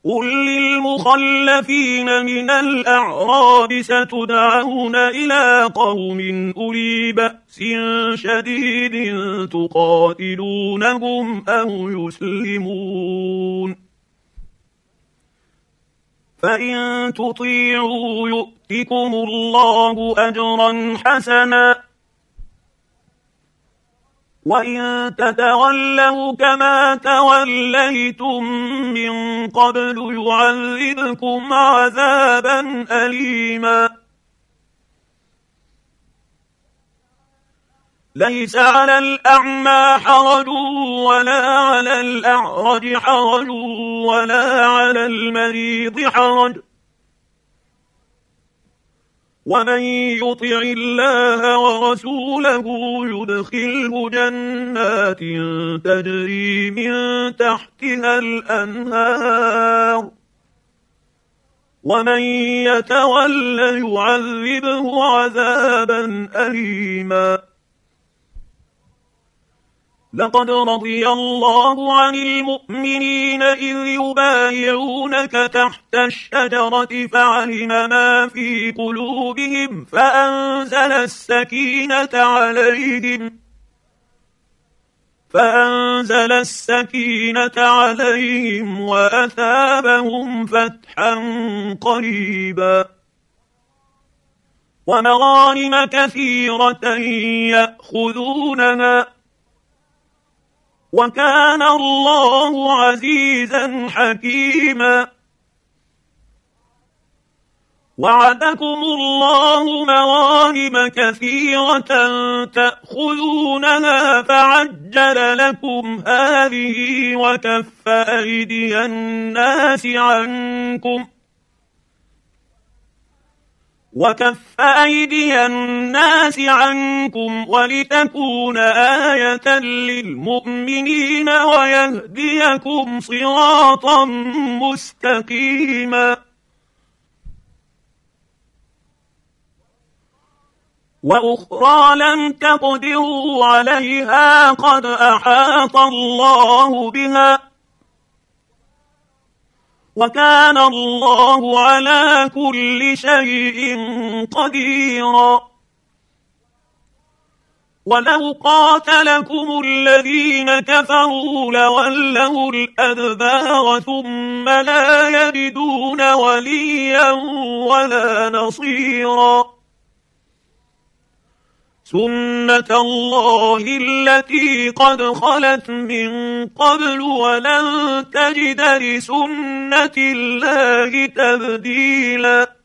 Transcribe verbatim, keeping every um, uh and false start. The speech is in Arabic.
قل للمخلفين من الأعراب ستدعون إلى قوم أولي بأس شديد تقاتلونهم أو يسلمون، فإن تطيعوا يؤتكم الله أجرا حسنا، وإن تتولوا كما توليتم من قبل يعذبكم عذابا أليما. ليس على الأعمى حرج ولا على الأعرج حرج ولا على المريض حرج، ومن يطع الله ورسوله يدخله جنات تجري من تحتها الأنهار، ومن يتول يعذبه عذابا أليما. لقد رضي الله عن المؤمنين إذ يبايعونك تحت الشجرة فعلم ما في قلوبهم فأنزل السكينة عليهم فأنزل السكينة عليهم وأثابهم فتحا قريبا، ومغانم كثيرة يأخذونها، وكان الله عزيزا حكيما. وعدكم الله مغانم كثيرة تأخذونها فعجل لكم هذه وكف أيدي الناس عنكم وكف أيدي الناس عنكم ولتكون آية للمؤمنين ويهديكم صراطا مستقيما. وأخرى لم تقدروا عليها قد أحاط الله بها، وكان الله على كل شيء قديرا. ولو قاتلكم الذين كفروا لولوا الأدبار ثم لا يجدون وليا ولا نصيرا. سنة الله التي قد خلت من قبل ولن تجد لسنة الله تبديلا.